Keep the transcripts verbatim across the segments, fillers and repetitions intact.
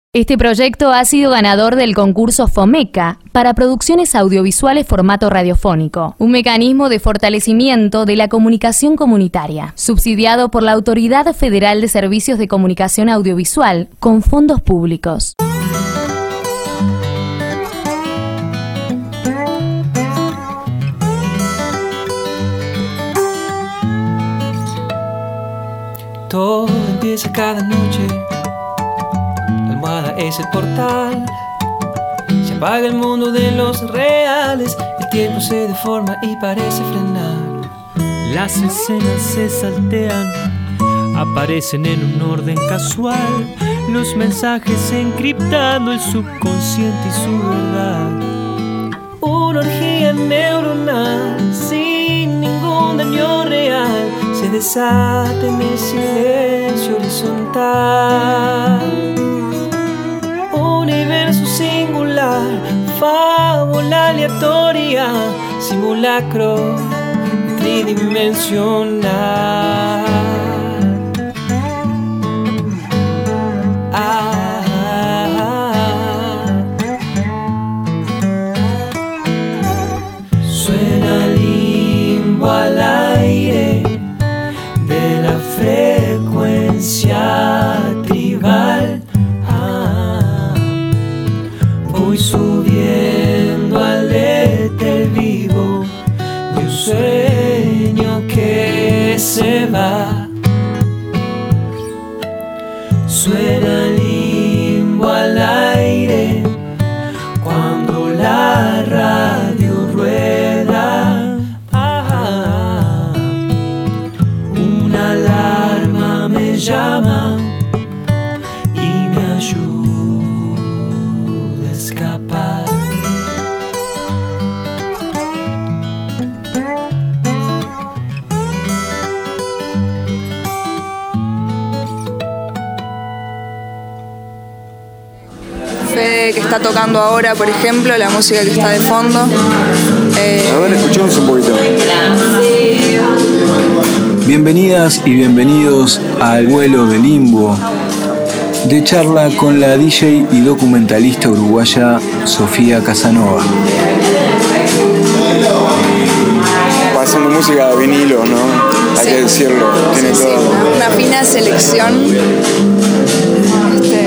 Este proyecto ha sido ganador del concurso FOMECA para producciones audiovisuales formato radiofónico, un mecanismo de fortalecimiento de la comunicación comunitaria, subsidiado por la Autoridad Federal de Servicios de Comunicación Audiovisual con fondos públicos. Todo empieza cada noche. La almohada es el portal. Se apaga el mundo de los reales. El tiempo se deforma y parece frenar. Las escenas se saltean, aparecen en un orden casual. Los mensajes encriptando el subconsciente y su verdad. Una orgía neuronal sin ningún daño real se desata en el silencio horizontal. Universo singular, fábula aleatoria, simulacro tridimensional. Ah, ah, ah. Suena limbo al aire de la frecuencia tribal. Ah, voy subiendo al éter vivo de un sueño que se va. Suena limbo al aire cuando la radio rueda. Ah, una alarma me llama y me ayuda a escapar. Fede, que está tocando ahora, por ejemplo, la música que está de fondo. Eh... A ver, escuchamos un poquito. Bienvenidas y bienvenidos al vuelo de Limbo, de charla con la D J y documentalista uruguaya Sofía Casanova. Pasando música de vinilo, ¿no? Hay Sí. que decirlo, tiene Sí, todo. sí. Una fina selección. Este...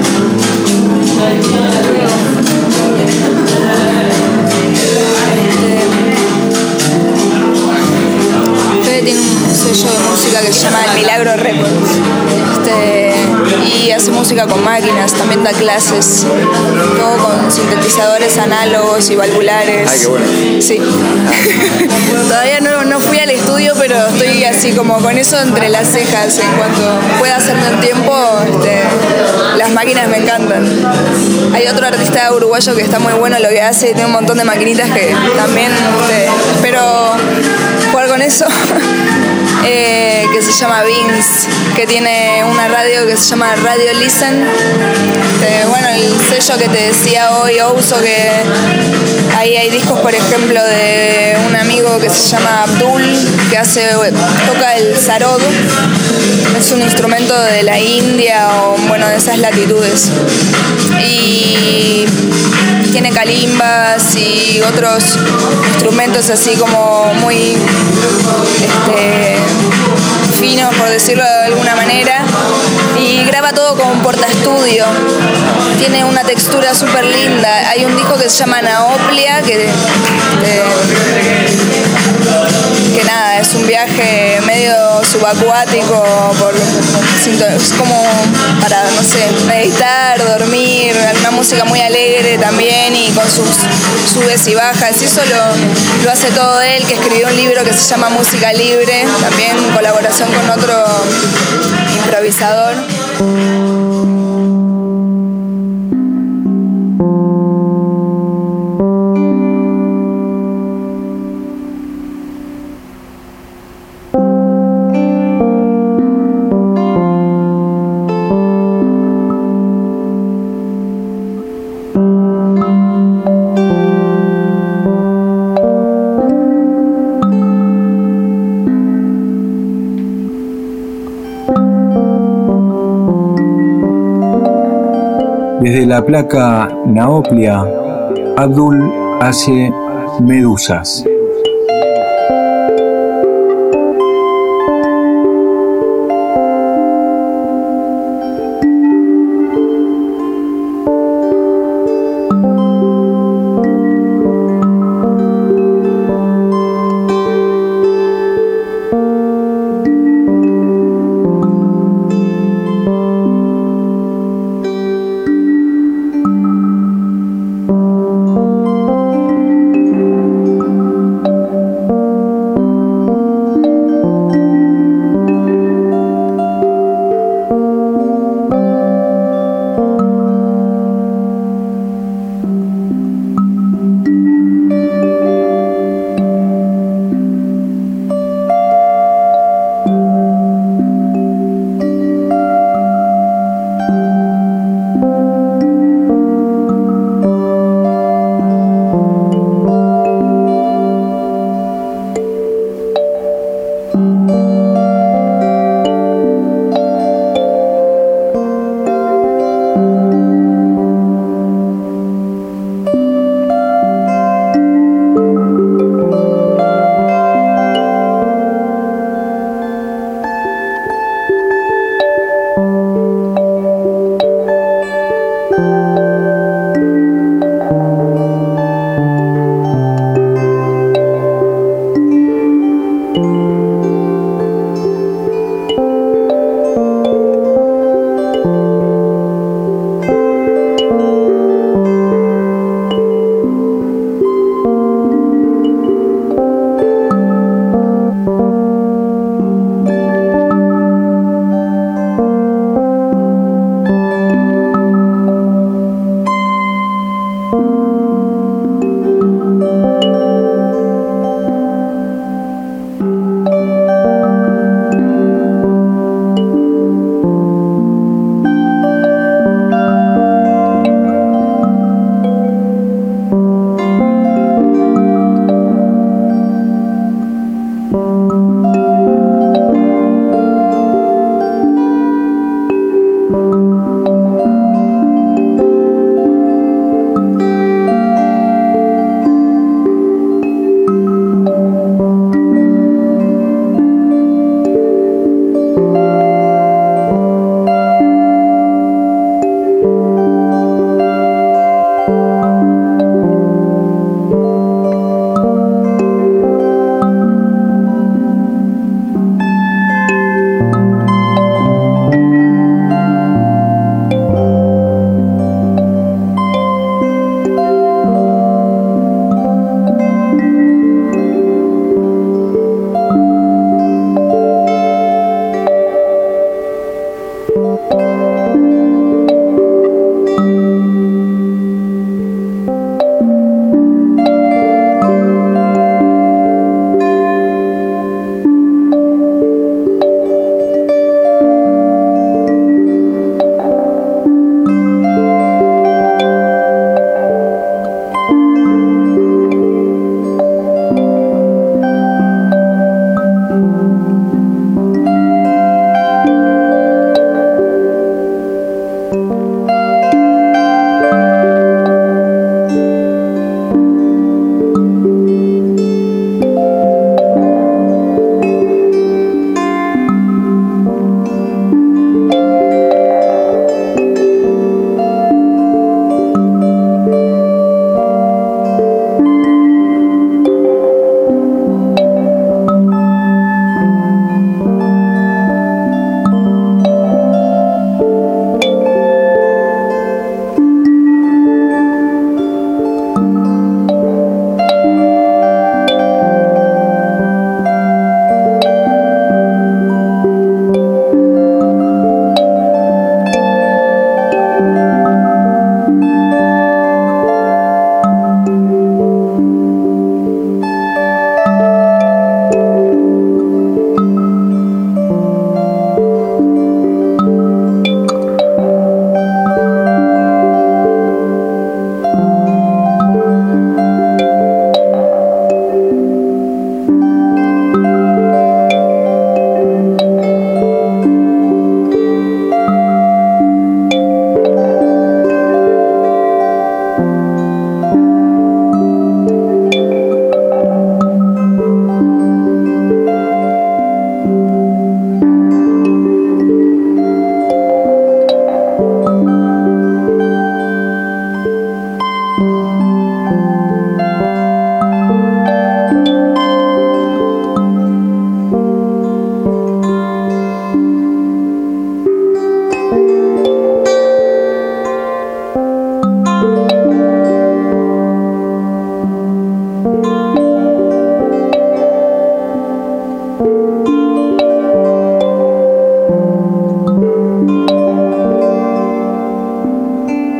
Fede tiene un sello de música que se llama El Milagro Records. Este, y hace música con máquinas, también da clases, todo con sintetizadores análogos y valvulares. Ay, qué bueno. Sí. Todavía no, no fui al estudio, pero estoy así como con eso entre las cejas. En cuanto pueda hacerme un tiempo, este, las máquinas me encantan. Hay otro artista uruguayo que está muy bueno lo que hace, tiene un montón de maquinitas que también este, espero jugar con eso. Eh, que se llama Vince, que tiene una radio que se llama Radio Listen. Este, bueno, el sello que te decía hoy, Ouso, que ahí hay discos, por ejemplo, de un amigo que se llama Abdul, que hace, toca el sarod. Es un instrumento de la India o, bueno, de esas latitudes. Y tiene calimbas y otros instrumentos así como muy este, finos, por decirlo de alguna manera, y graba todo con un portaestudio. Tiene una textura súper linda. Hay un disco que se llama Naoplia, que, este, que nada, es un viaje medio subacuático, por, es como para, no sé, meditar, dormir, una música muy alegre también y con sus subes y bajas, y eso lo, lo hace todo él, que escribió un libro que se llama Música Libre, también en colaboración con otro improvisador. Desde la placa Naoplia, Abdul hace Medusas.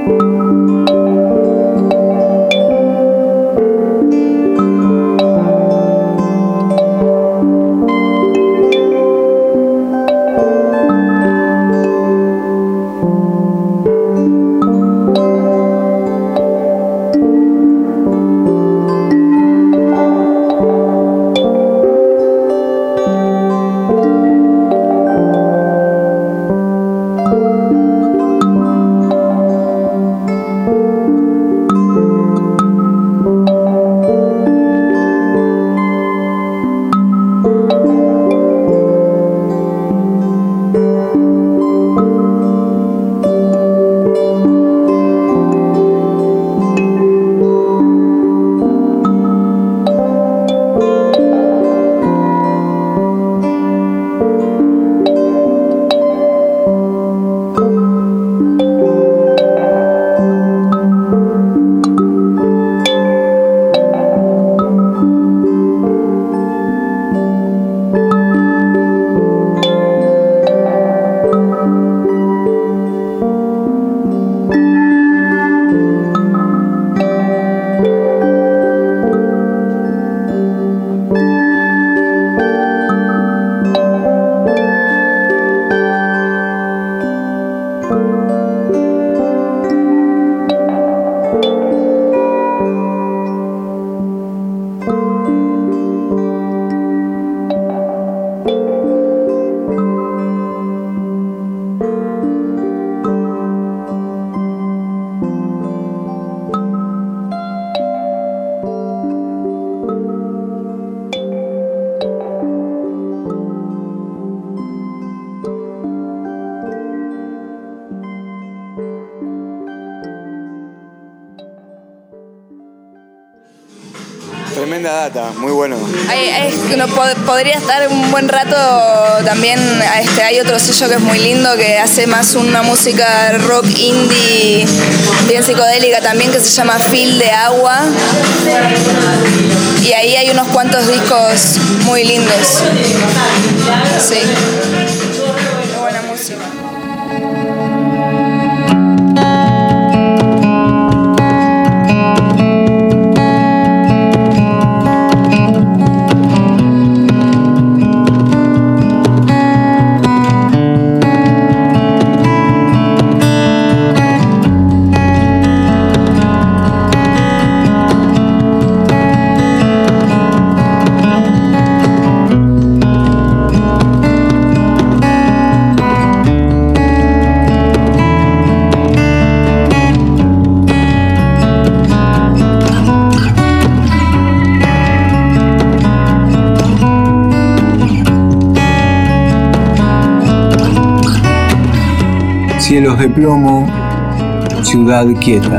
Tremenda data, muy bueno. Hay, hay, no, pod, podría estar un buen rato también. Este, hay otro sello que es muy lindo, que hace más una música rock indie, bien psicodélica también, que se llama Feel de Agua. Y ahí hay unos cuantos discos muy lindos. Sí. Muy buena música. Cielos de plomo, ciudad quieta.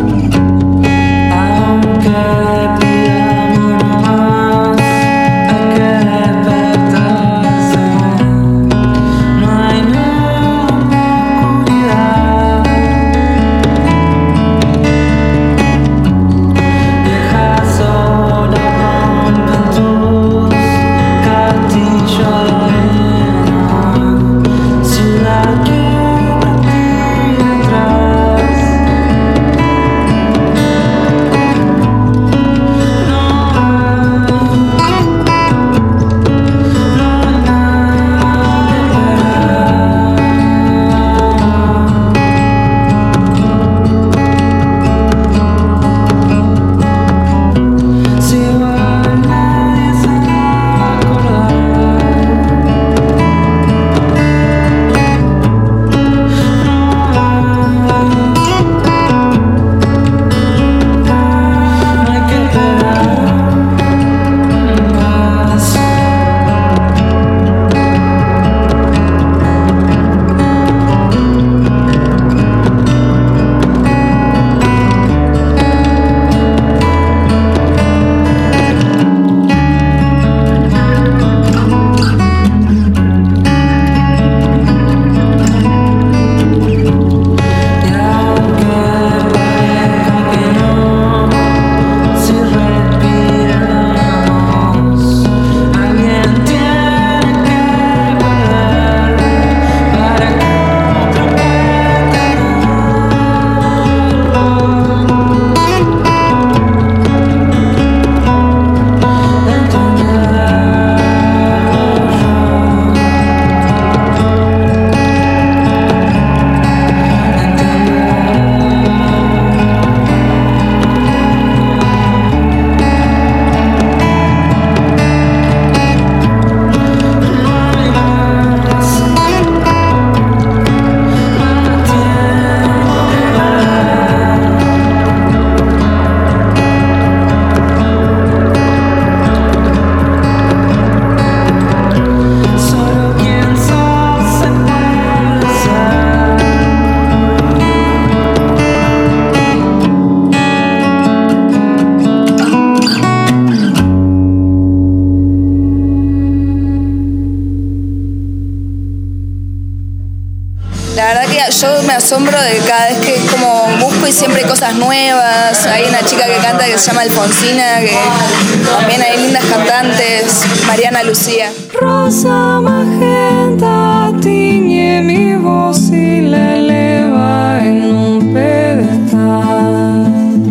asombro de cada vez que es como busco y siempre hay cosas nuevas. Hay una chica que canta que se llama Alfonsina, que también hay lindas cantantes, Mariana Lucía. Rosa magenta tiñe mi voz y la eleva en un pedestal.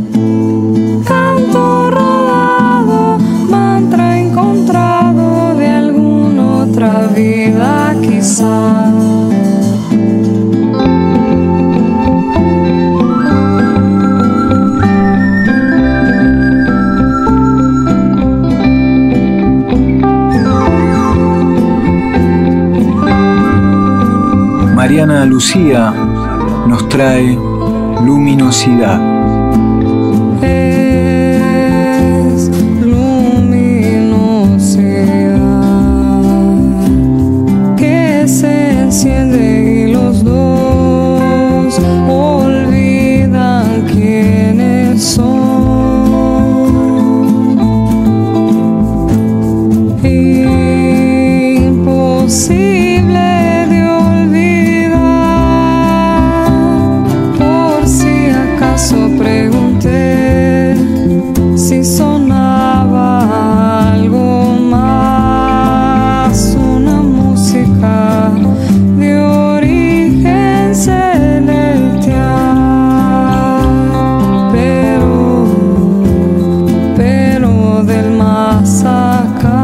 Canto rodado, mantra encontrado de alguna otra vida quizá. Mariana Lucía nos trae Luminosidad. Es luminosidad que se enciende y los dos olvidan quiénes son. Imposible pregunté si sonaba algo más, una música de origen celestial, pero, pero del más acá.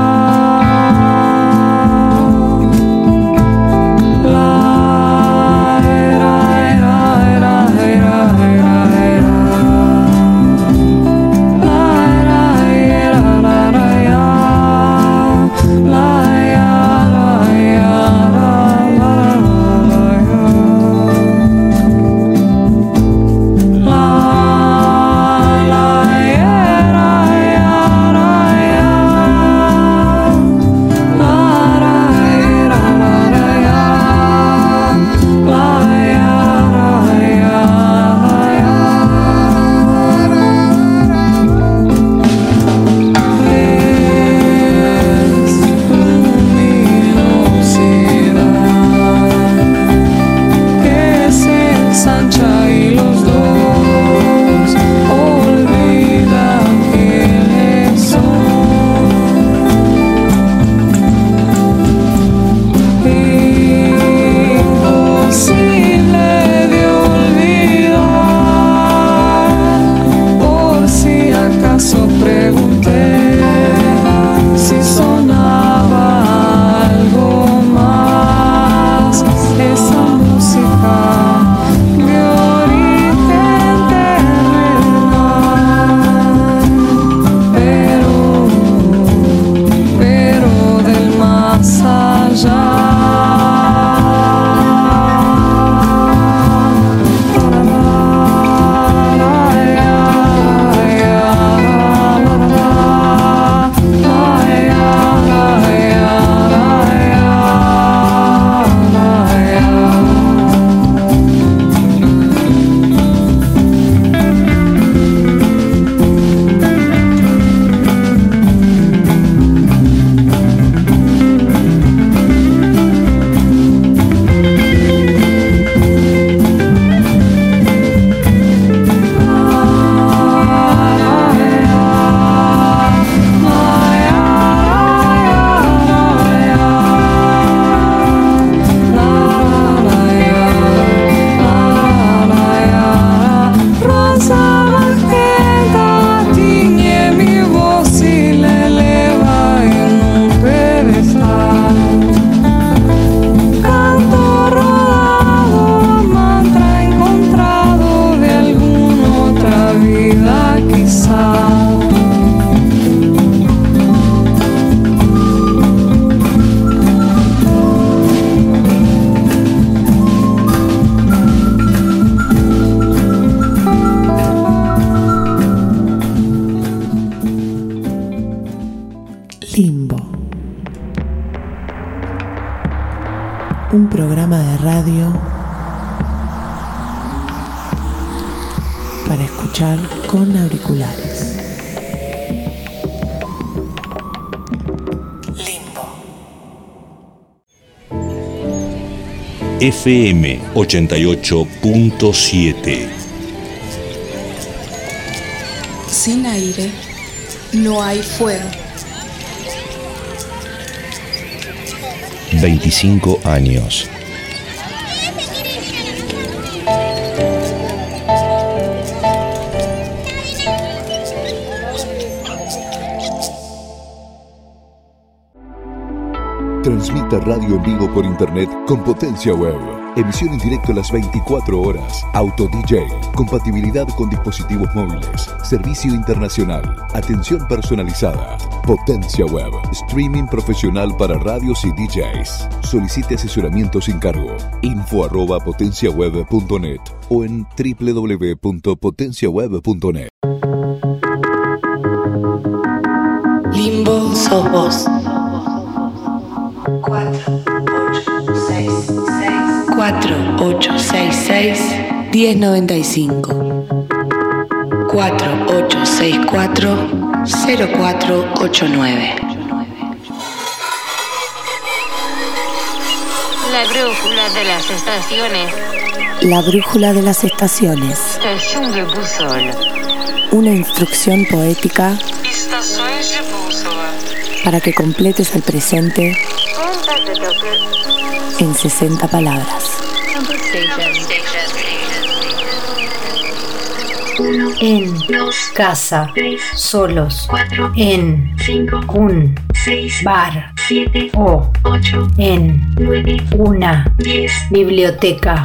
Un programa de radio para escuchar con auriculares. F M ochenta y ocho punto siete. Sin aire no hay fuego. veinticinco años. Transmita radio en vivo por internet con Potencia Web. Emisión en directo a las veinticuatro horas. Auto D J. Compatibilidad con dispositivos móviles. Servicio internacional. Atención personalizada. Potencia Web. Streaming profesional para radios y D Js. Solicite asesoramiento sin cargo. Info arroba potenciaweb punto net o en doble u doble u doble u punto potencia web punto net. Limbo sos vos. cuatro ocho seis seis diez noventa y cinco. cuatro ocho seis cuatro cero cuatro ocho nueve. La brújula de las estaciones. La brújula de las estaciones. Estación de bússola. Una instrucción poética Estações de bússola. para que completes el presente en sesenta palabras. En casa, solos, en un bar o en una biblioteca.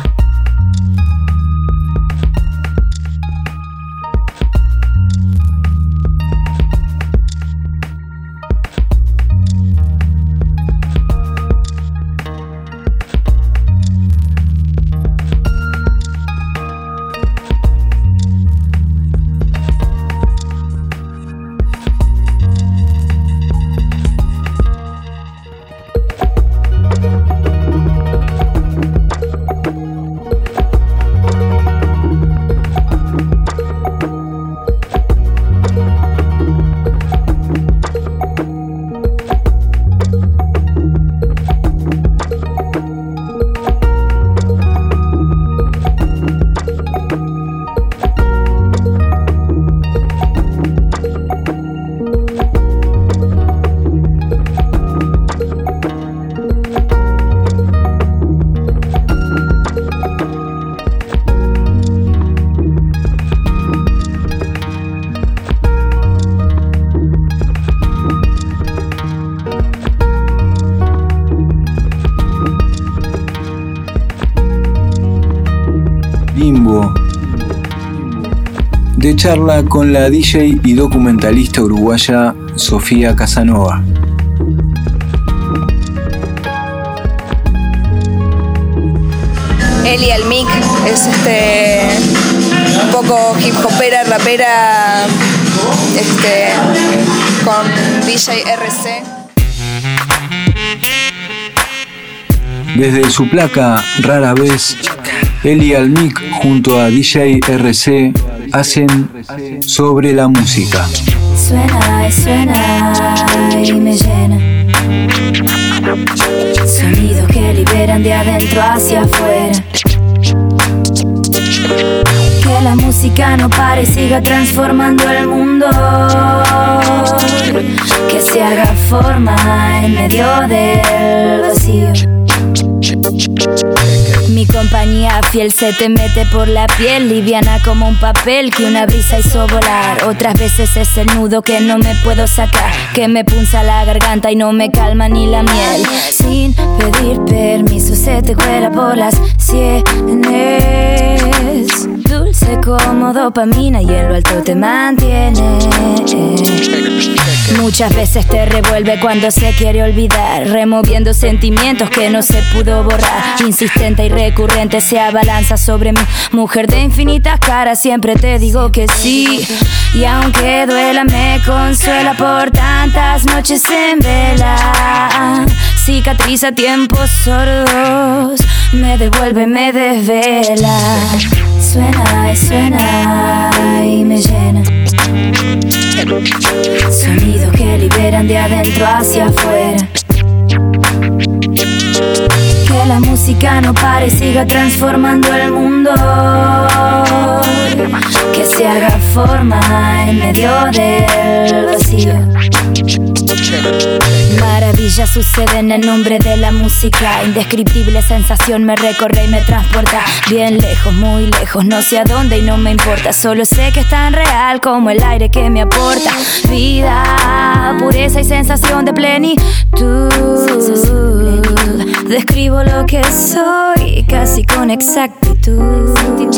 Limbo, de charla con la D J y documentalista uruguaya Sofía Casanova. Eli Almic es este un poco hip hopera, rapera, este con D J R C. Desde su placa Rara Vez, Eli Almic junto a D J R C hacen Sobre la Música. Suena y suena y me llena. Sonidos que liberan de adentro hacia afuera. Que la música no pare y siga transformando el mundo. Que se haga forma en medio del vacío. Mi compañía fiel se te mete por la piel, liviana como un papel que una brisa hizo volar. Otras veces es el nudo que no me puedo sacar, que me punza la garganta y no me calma ni la miel. Sin pedir permiso se te cuela por las sienes. Dulce como dopamina y en lo alto te mantiene. Muchas veces te revuelve cuando se quiere olvidar, removiendo sentimientos que no se pudo borrar. Insistente y recurrente se abalanza sobre mí. Mujer de infinitas caras, siempre te digo que sí. Y aunque duela me consuela por tantas noches en vela. Cicatriza tiempos sordos, me devuelve, me desvela. Suena y suena y me llena. Sonidos que liberan de adentro hacia afuera. Que la música música no pare y siga transformando el mundo, que se haga forma en medio del vacío. Maravillas suceden en nombre de la música. Indescriptible sensación me recorre y me transporta bien lejos, muy lejos, no sé a dónde y no me importa. Solo sé que es tan real como el aire que me aporta vida, pureza y sensación de plenitud. Describo lo que soy casi con exactitud.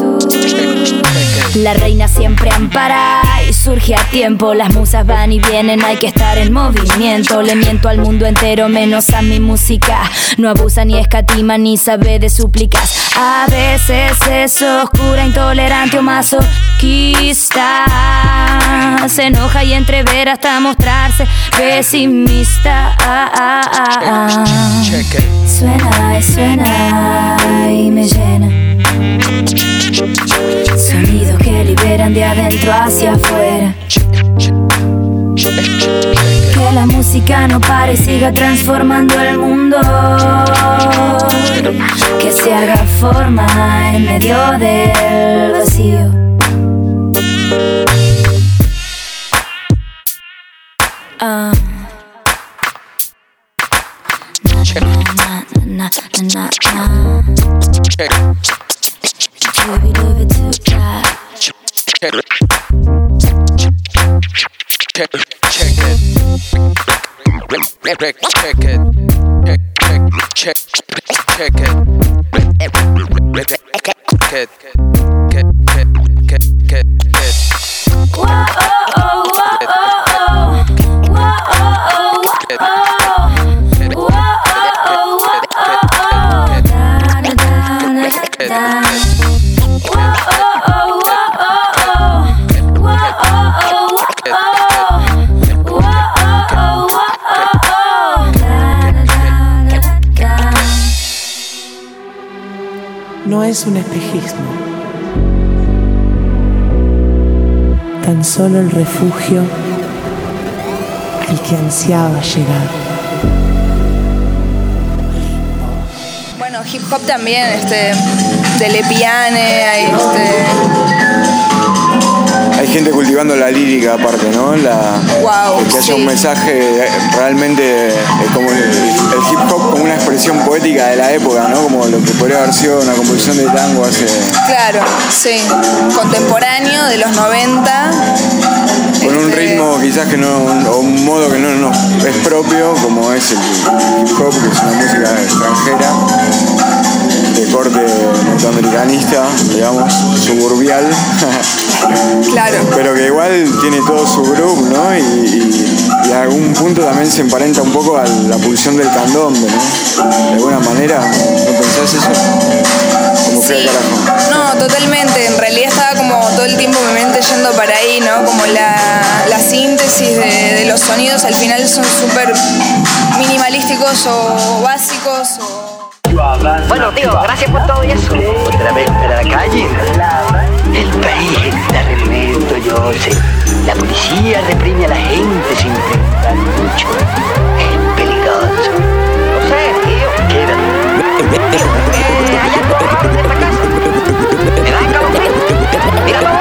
La reina siempre ampara y surge a tiempo. Las musas van y vienen, hay que estar en movimiento. Le miento al mundo entero menos a mi música. No abusa ni escatima ni sabe de súplicas. A veces es oscura, intolerante o masoquista. Se enoja y entrever hasta mostrarse pesimista. ah, ah, ah, ah. Suena y suena y me llena. Sonidos que liberan de adentro hacia afuera. Que la música no pare y siga transformando el mundo, que se haga forma en medio del vacío. Uh. Na, na, na, na, na. Check. Check it. Check it. Check it. Check it. Check it. Check it. Check it. Whoa, oh, oh, whoa, oh, oh. Whoa, oh, oh, oh, oh. No es un espejismo, tan solo el refugio al que ansiaba llegar. Bueno, hip hop también, este, de Le Piane, hay este... Hay gente cultivando la lírica aparte, ¿no? La, wow, que haya sí. un mensaje realmente eh, como el, el hip hop como una expresión poética de la época, ¿no? Como lo que podría haber sido una composición de tango hace... Claro, sí. Contemporáneo, de los noventa. Con un este... ritmo quizás que no, o un modo que no nos es propio, como es el hip hop, que es una música extranjera, de corte norteamericanista, digamos, suburbial. Claro. Pero que igual tiene todo su groove, ¿no? Y, y, y a algún punto también se emparenta un poco a la pulsión del candombe, ¿no? De alguna manera, ¿no pensás eso? Como fue sí. al carajo. No, totalmente. En realidad estaba como todo el tiempo mi mente yendo para ahí, ¿no? Como la, la síntesis de, de los sonidos al final son súper minimalísticos o básicos o... Bueno, tío, gracias por todo y eso. Otra vez para la calle. El país está revuelto, yo sé. La policía reprime a la gente sin pensar mucho. Es peligroso. No sé, tío. Quédate. Eh, ¿hay algo de esta casa? ¿Me dan cabo? Míralo.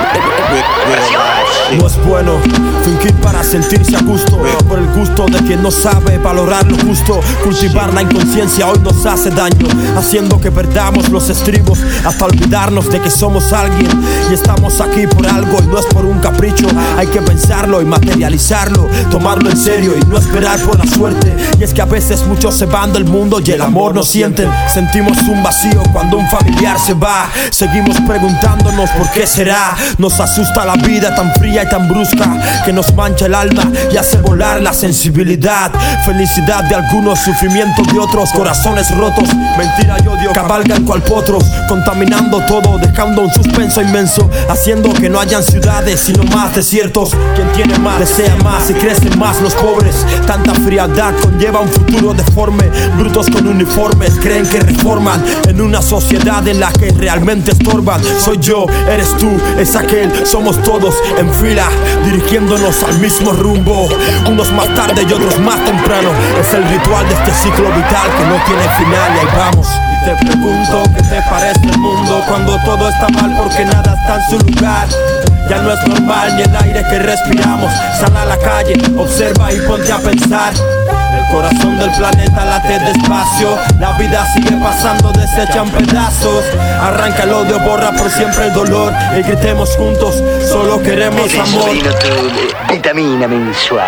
No es bueno fingir para sentirse a gusto, por el gusto de quien no sabe valorar lo justo. Cultivar la inconsciencia hoy nos hace daño, haciendo que perdamos los estribos hasta olvidarnos de que somos alguien y estamos aquí por algo y no es por un capricho. Hay que pensarlo y materializarlo, tomarlo en serio y no esperar por la suerte. Y es que a veces muchos se van del mundo y el amor no sienten. Sentimos un vacío cuando un familiar se va. Seguimos preguntándonos por qué será. Nos asusta la vida tan fría y tan brusca que nos mancha el alma y hace volar la sensibilidad. Felicidad de algunos, sufrimiento de otros, corazones rotos, mentira y odio cabalgan cual potros, contaminando todo, dejando un suspenso inmenso, haciendo que no hayan ciudades sino más desiertos. Quien tiene más desea más y crecen más los pobres. Tanta frialdad conlleva un futuro deforme. Brutos con uniformes creen que reforman en una sociedad en la que realmente estorban. Soy yo, eres tú, es aquel, somos todos en fila, dirigiéndonos al mismo rumbo. Unos más tarde tarde y otros más temprano. Es el ritual de este ciclo vital que no tiene final y ahí vamos. Y te pregunto qué te parece el mundo cuando todo está mal porque nada está en su lugar. Ya no es normal ni el aire que respiramos. Sal a la calle, observa y ponte a pensar. El corazón del planeta late despacio. La vida sigue pasando deshecha en pedazos. Arranca el odio, borra por siempre el dolor. Y gritemos juntos, solo queremos amor. Vitamina mensual.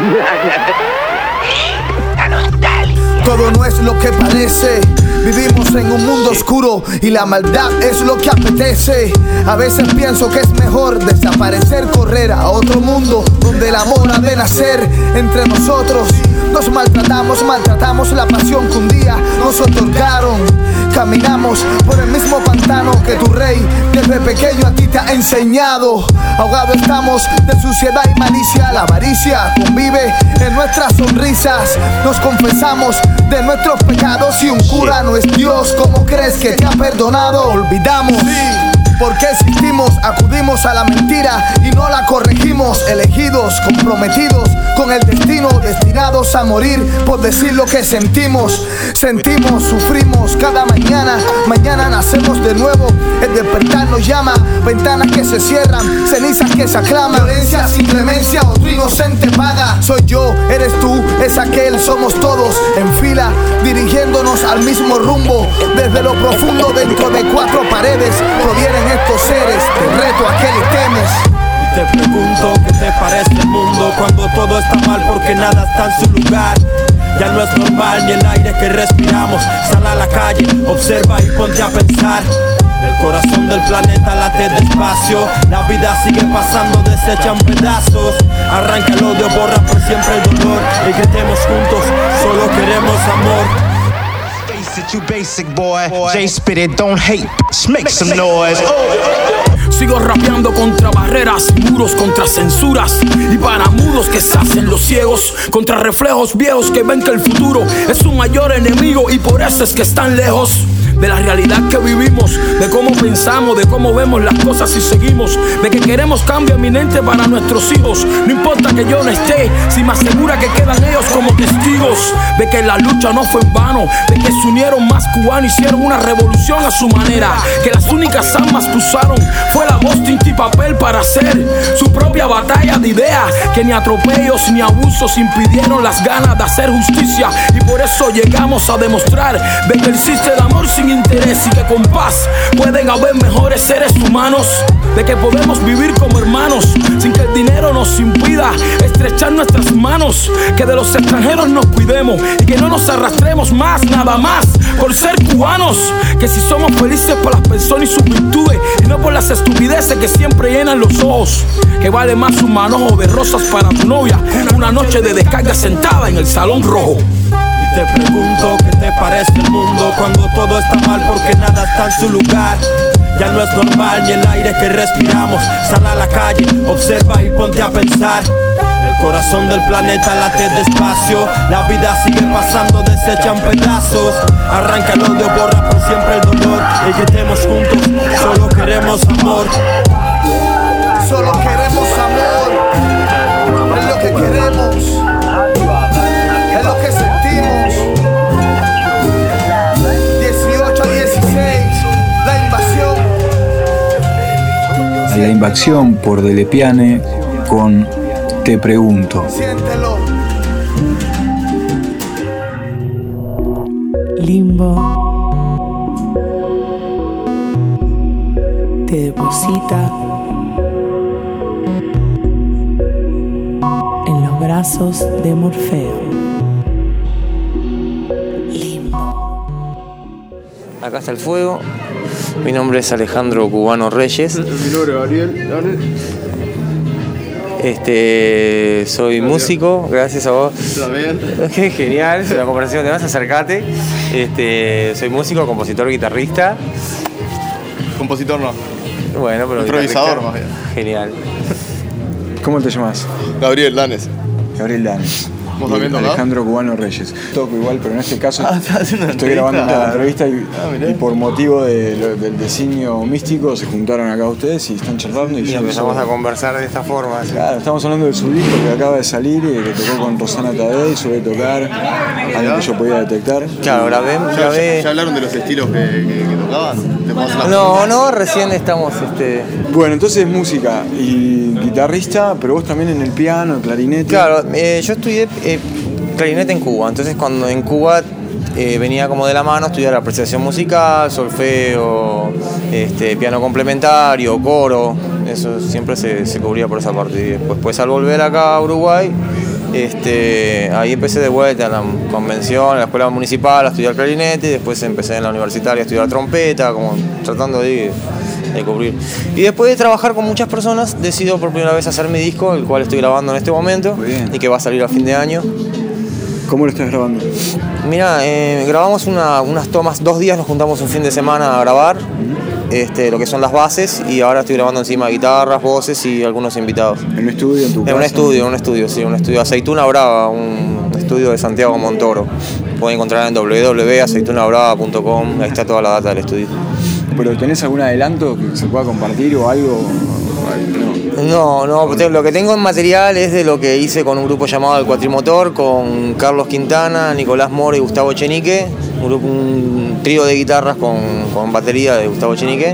La nostalgia. Todo no es lo que parece. Vivimos en un mundo oscuro y la maldad es lo que apetece. A veces pienso que es mejor desaparecer, correr a otro mundo donde el amor ha de nacer entre nosotros. Nos maltratamos, maltratamos la pasión que un día nos otorgaron. Caminamos por el mismo pantano que tu rey desde pequeño a ti te ha enseñado. Ahogados estamos de suciedad y malicia. La avaricia convive en nuestras sonrisas. Nos confesamos de nuestros pecados y un cura no es Dios. ¿Cómo crees que te ha perdonado? Olvidamos por qué existimos, acudimos a la mentira y no la corregimos. Elegidos, comprometidos con el destino, destinados a morir por decir lo que sentimos. Sentimos, sufrimos cada mañana, mañana nacemos de nuevo. El despertar nos llama, ventanas que se cierran, cenizas que se aclaman. Violencia sin clemencia, otro inocente paga. Soy yo, eres tú, es aquel, somos todos en fila, dirigiéndonos al mismo rumbo. Desde lo profundo, dentro de cuatro paredes, provienen estos seres, te reto a que le temes. Y te pregunto qué te parece el mundo cuando todo está mal porque nada está en su lugar. Ya no es normal ni el aire que respiramos. Sal a la calle, observa y ponte a pensar. El corazón del planeta late despacio. La vida sigue pasando deshecha en pedazos. Arranca el odio, borra por siempre el dolor. Y gritemos juntos, solo queremos amor. You basic boy, J spit it, don't hate, make some noise. Oh. Sigo rapeando contra barreras, muros contra censuras y para mudos que se hacen los ciegos, contra reflejos viejos que ven que el futuro es su mayor enemigo y por eso es que están lejos de la realidad que vivimos, de cómo pensamos, de cómo vemos las cosas y seguimos, de que queremos cambio eminente para nuestros hijos. No importa que yo no esté, si me asegura que quedan ellos como testigos de que la lucha no fue en vano, de que se unieron más cubanos, hicieron una revolución a su manera, que las únicas armas que usaron fue la voz, tinta y papel para hacer su propia batalla de ideas, que ni atropellos ni abusos impidieron las ganas de hacer justicia y por eso llegamos a demostrar de que existe el amor sin interés y que con paz pueden haber mejores seres humanos, de que podemos vivir como hermanos sin que el dinero nos impida estrechar nuestras manos, que de los extranjeros nos cuidemos y que no nos arrastremos más, nada más por ser cubanos, que si somos felices por las personas y sus virtudes y no por las estupideces que siempre llenan los ojos, que vale más un manojo de rosas para tu novia que una noche de descarga sentada en el salón rojo. Te pregunto qué te parece el mundo cuando todo está mal porque nada está en su lugar. Ya no es normal ni el aire que respiramos. Sal a la calle, observa y ponte a pensar. El corazón del planeta late despacio. La vida sigue pasando deshecha en pedazos. Arranca el odio, borra por siempre el dolor. Y gritemos juntos, solo queremos amor. Solo queremos amor. Es lo que queremos. Es lo que sentimos. dieciocho a dieciséis, la invasión. A la invasión por Delepiane con Te Pregunto. Siéntelo. Limbo te deposita en los brazos de Morfeo. Acá está el fuego. Mi nombre es Alejandro Cubano Reyes. Mi nombre es Gabriel. Dale. Este, soy músico, gracias a vos. También. Qué genial, la conversación de más, acércate. Este, soy músico, compositor, guitarrista. Compositor no. Bueno, pero improvisador más bien. Genial. ¿Cómo te llamas? Gabriel Danes. Gabriel Danes. ¿Vos también tocás? Alejandro Cubano Reyes. Toco igual, pero en este caso Ah, ¿estás haciendo una estoy entrevista? grabando una entrevista y, Ah, mirá. y por motivo de lo- del designio místico se juntaron acá ustedes y están charlando. Y, Y yo empezamos empiezo- a conversar de esta forma. ¿sí? Claro, estamos hablando de su disco que acaba de salir y que tocó con Rosana Tadei, suele tocar, algo que yo podía detectar. Claro, grabé, ¿Ya, grabé. ya hablaron de los estilos que, que, que tocaban? ¿Te puedo hacer la No, pregunta? no, recién estamos, este. Bueno, entonces música y guitarrista, pero vos también en el piano, el clarinete. Claro, eh, yo estudié eh, clarinete en Cuba, entonces cuando en Cuba eh, venía como de la mano a estudiar apreciación musical, solfeo, este, piano complementario, coro, eso siempre se, se cubría por esa parte. Y después, pues al volver acá a Uruguay, este, ahí empecé de vuelta en la convención, en la escuela municipal a estudiar clarinete, y después empecé en la universitaria a estudiar trompeta, como tratando de, de cubrir. Y después de trabajar con muchas personas, decido por primera vez hacer mi disco, el cual estoy grabando en este momento y que va a salir a fin de año. ¿Cómo lo estás grabando? Mira, eh, grabamos una- unas tomas, dos días nos juntamos un fin de semana a grabar este, lo que son las bases, y ahora estoy grabando encima guitarras, voces y algunos invitados. ¿En un estudio en tu En casa? un estudio, en un estudio, sí, un estudio Aceituna Brava, un estudio de Santiago Montoro. Pueden encontrar en w w w punto aceituna brava punto com, ahí está toda la data del estudio. ¿Pero tenés algún adelanto que se pueda compartir o algo? No, no, te- lo que tengo en material es de lo que hice con un grupo llamado El Cuatrimotor, con Carlos Quintana, Nicolás Moro y Gustavo Chenique, un, grupo, un trío de guitarras con, con batería de Gustavo Chenique,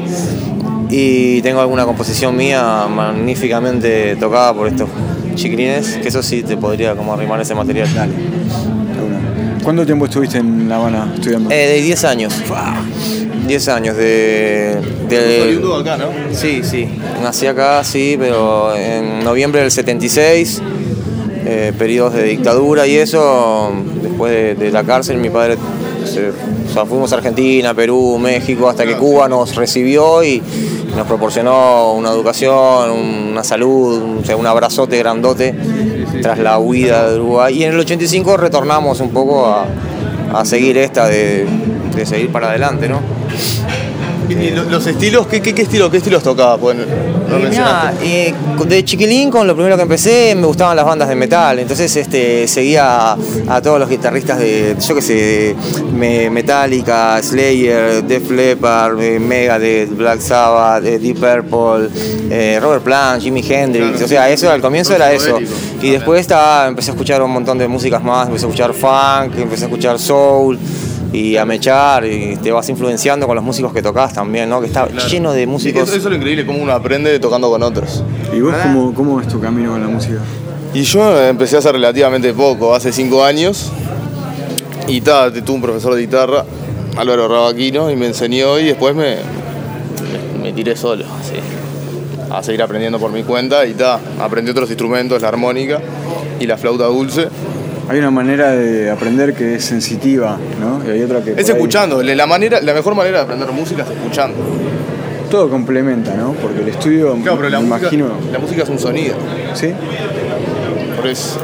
y tengo alguna composición mía magníficamente tocada por estos chiquilines, que eso sí te podría como arrimar ese material. Dale. ¿Cuánto tiempo estuviste en La Habana estudiando? Eh, de diez años. diez años de... de Oriundo acá, ¿no? Sí, sí. Nací acá, sí, pero en noviembre del setenta y seis, eh, periodos de dictadura y eso, después de, de la cárcel, mi padre, se, o sea, fuimos a Argentina, Perú, México, hasta que Cuba nos recibió y nos proporcionó una educación, una salud, un, o sea, un abrazote grandote tras la huida de Uruguay. Y en el ochenta y cinco retornamos un poco a, a seguir esta de, de seguir para adelante, ¿no? ¿Y lo- los estilos? ¿Qué, qué, qué, estilo, qué estilos tocaba? Pues, no Y mencionaste. mirá, eh, de chiquilín, con lo primero que empecé, me gustaban las bandas de metal. Entonces este, seguía a, a todos los guitarristas de, yo qué sé, de me- Metallica, Slayer, Def Leppard, eh, Megadeth, Black Sabbath, eh, Deep Purple, eh, Robert Plant, Jimi Hendrix. Claro, o sea, sí. eso al comienzo era eso. Psicodélico. Y después estaba, empecé a escuchar un montón de músicas más. Empecé a escuchar funk, empecé a escuchar soul. Y a mechar, y te vas influenciando con los músicos que tocas también, ¿no? Que está Claro. lleno de músicos. Eso, eso es lo increíble, cómo uno aprende tocando con otros. ¿Y vos cómo, cómo es tu camino con la música? Y yo empecé hace relativamente poco, hace cinco años. Y ta, tuve un profesor de guitarra, Álvaro Rabaquino, y me enseñó y después me, me, me tiré solo, así, a seguir aprendiendo por mi cuenta. Y ta, aprendí otros instrumentos, la armónica y la flauta dulce. Hay una manera de aprender que es sensitiva, ¿no? Y hay otra que... por Es ahí escuchando, la, manera, la mejor manera de aprender música es escuchando. Todo complementa, ¿no? Porque el estudio, Claro, pero la, me música, imagino... la música es un sonido. ¿Sí? Por eso.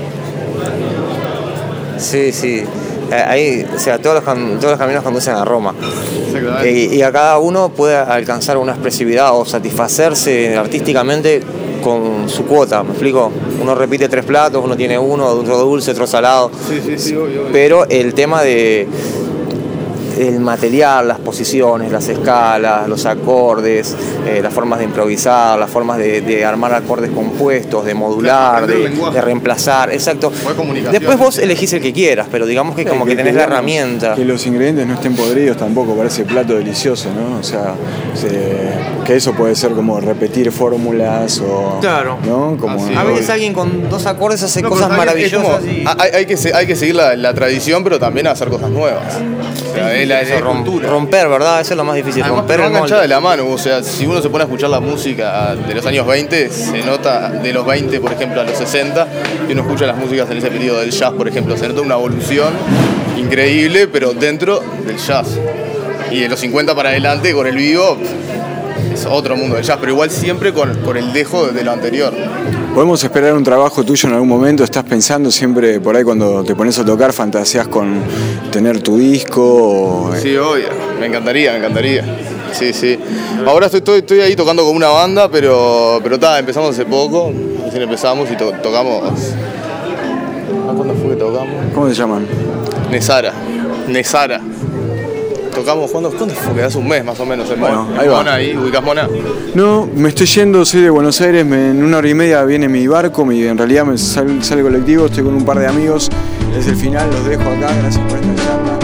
Sí, sí. Eh, Ahí, o sea, todos los, cam- todos los caminos conducen a Roma. Exactamente. Y, y a cada uno puede alcanzar una expresividad o satisfacerse artísticamente con su cuota, ¿me explico? Uno repite tres platos, uno tiene uno, otro dulce, otro salado. Sí, sí, sí, obvio, obvio. Pero el tema de el material, las posiciones, las escalas, los acordes, eh, las formas de improvisar, las formas de, de armar acordes compuestos, de modular, Aprender el de, lenguaje. de reemplazar, exacto. comunicación. Después vos elegís el que quieras, pero digamos que Sí, como que tenés la digamos herramienta. Que los ingredientes no estén podridos tampoco, parece plato delicioso, ¿no? O sea, se- que eso puede ser como repetir fórmulas o... Claro. ¿no? Como, Así A veces alguien con dos acordes hace No, cosas pero también es maravillosas. como- y- hay, hay que, se- hay que seguir la, la tradición, pero también hacer cosas nuevas. O sea, es la, es Eso, rom- cultura. romper, ¿verdad? Eso es lo más difícil, Además, romper pero el va enganchada de molde. la mano. O sea, si uno se pone a escuchar la música de los años veinte, se nota de los veinte, por ejemplo, a los sesenta, y uno escucha las músicas en ese periodo del jazz, por ejemplo, se nota una evolución increíble, pero dentro del jazz. Y de los cincuenta para adelante, con el vivo, es otro mundo del jazz, pero igual siempre con, con el dejo de lo anterior. ¿Podemos esperar un trabajo tuyo en algún momento? ¿Estás pensando siempre por ahí cuando te pones a tocar, fantaseas con tener tu disco? O... Sí, obvio. Me encantaría, me encantaría. Sí, sí. Ahora estoy, estoy, estoy ahí tocando con una banda, pero pero ta, empezamos hace poco. Recién empezamos y to- tocamos ¿Cuándo fue que tocamos? ¿Cómo se llaman? Nesara. Nesara. Tocamos, ¿cuándo, ¿cuándo fue? Que hace un mes más o menos en Bueno, Mona. ahí va. Mona, ahí, ubicás Mona. No, me estoy yendo, soy de Buenos Aires, me- en una hora y media viene mi barco, mi, en realidad me sale, sale colectivo, estoy con un par de amigos, es el final, los dejo acá, gracias por esta charla.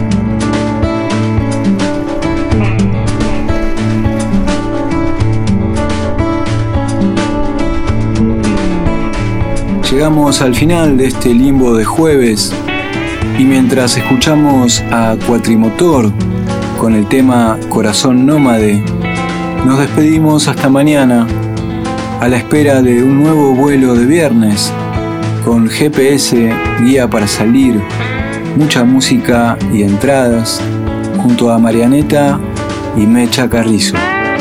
Llegamos al final de este limbo de jueves y mientras escuchamos a Cuatrimotor con el tema Corazón Nómade, nos despedimos hasta mañana a la espera de un nuevo vuelo de viernes con G P S, guía para salir, mucha música y entradas junto a Marianeta y Mecha Carrizo.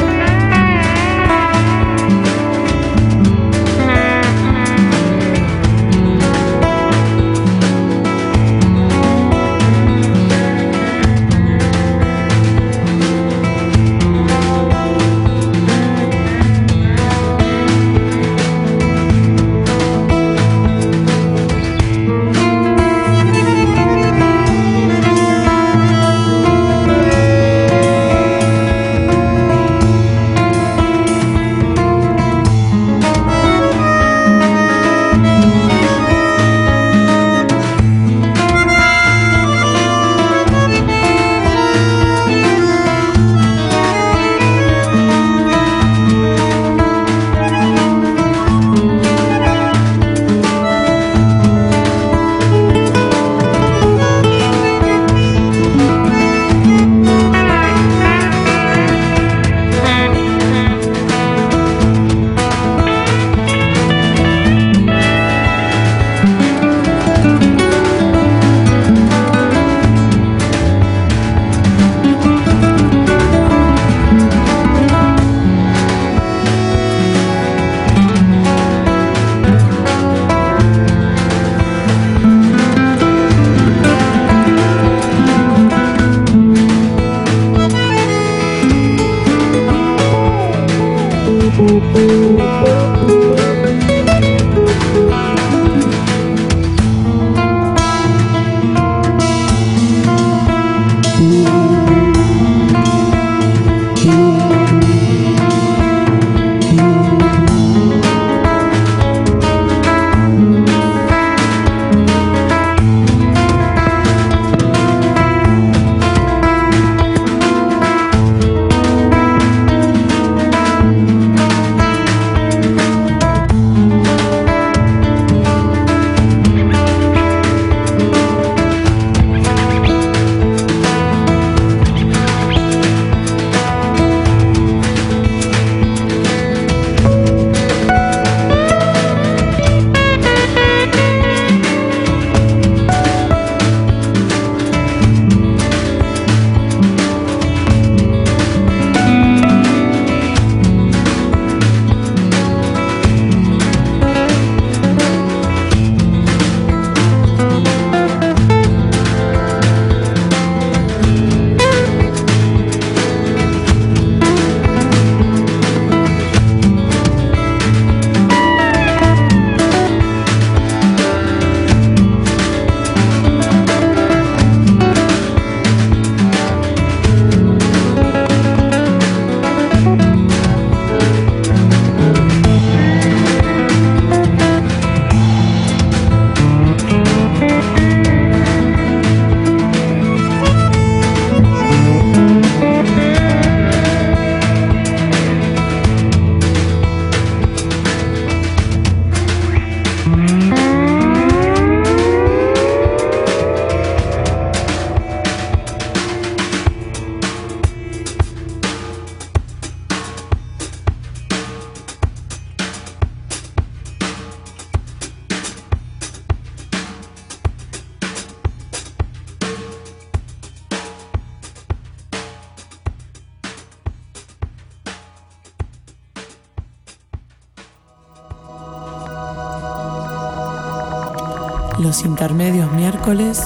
Los intermedios miércoles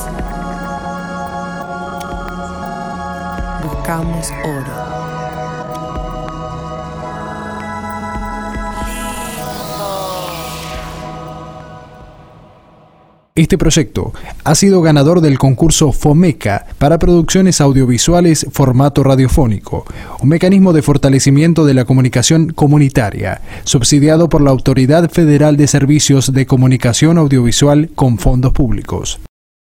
buscamos oro. Este proyecto ha sido ganador del concurso FOMECA para producciones audiovisuales formato radiofónico, un mecanismo de fortalecimiento de la comunicación comunitaria, subsidiado por la Autoridad Federal de Servicios de Comunicación Audiovisual con fondos públicos.